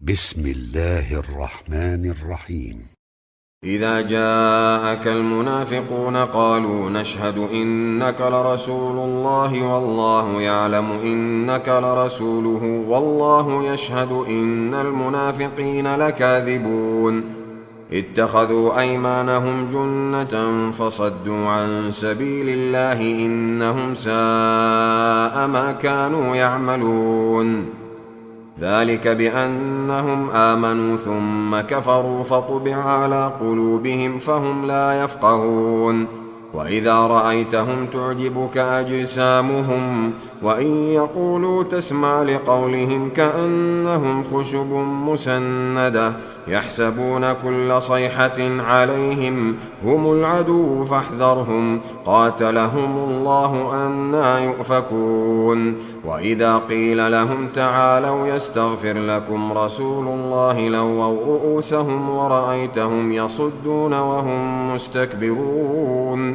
بسم الله الرحمن الرحيم. إذا جاءك المنافقون قالوا نشهد إنك لرسول الله والله يعلم إنك لرسوله والله يشهد إن المنافقين لكاذبون اتخذوا أيمانهم جنة فصدوا عن سبيل الله إنهم ساء ما كانوا يعملون ذلك بأنهم آمنوا ثم كفروا فطبع على قلوبهم فهم لا يفقهون وإذا رأيتهم تعجبك أجسامهم وإن يقولوا تسمع لقولهم كأنهم خشب مسندة يحسبون كل صيحة عليهم هم العدو فاحذرهم قاتلهم الله أنى يؤفكون وإذا قيل لهم تعالوا يستغفر لكم رسول الله لووا رؤوسهم ورأيتهم يصدون وهم مستكبرون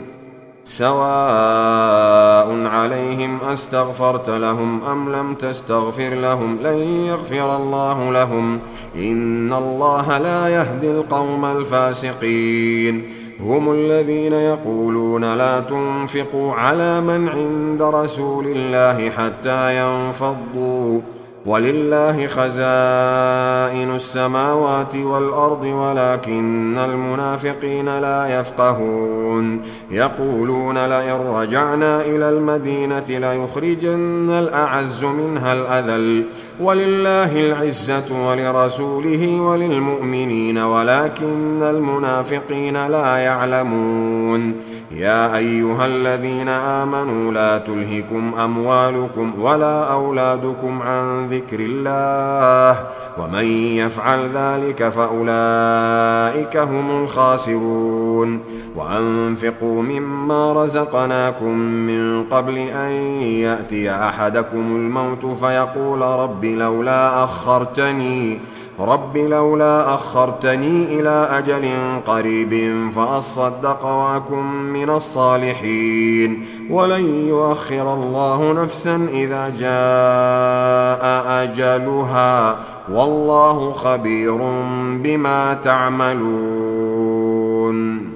سواء عليهم أستغفرت لهم أم لم تستغفر لهم لن يغفر الله لهم إن الله لا يهدي القوم الفاسقين هم الذين يقولون لا تنفقوا على من عند رسول الله حتى ينفضوا ولله خزائن السماوات والأرض ولكن المنافقين لا يفقهون يقولون لئن رجعنا إلى المدينة ليخرجن الأعز منها الأذل ولله العزة ولرسوله وللمؤمنين ولكن المنافقين لا يعلمون يا أيها الذين آمنوا لا تلهكم أموالكم ولا أولادكم عن ذكر الله ومن يفعل ذلك فأولئك هم الخاسرون وأنفقوا مما رزقناكم من قبل أن يأتي أحدكم الموت فيقول رب لولا أخرتني إلى أجل قريب فأصدق وأكن من الصالحين ولن يؤخر الله نفسا إذا جاء أجلها والله خبير بما تعملون.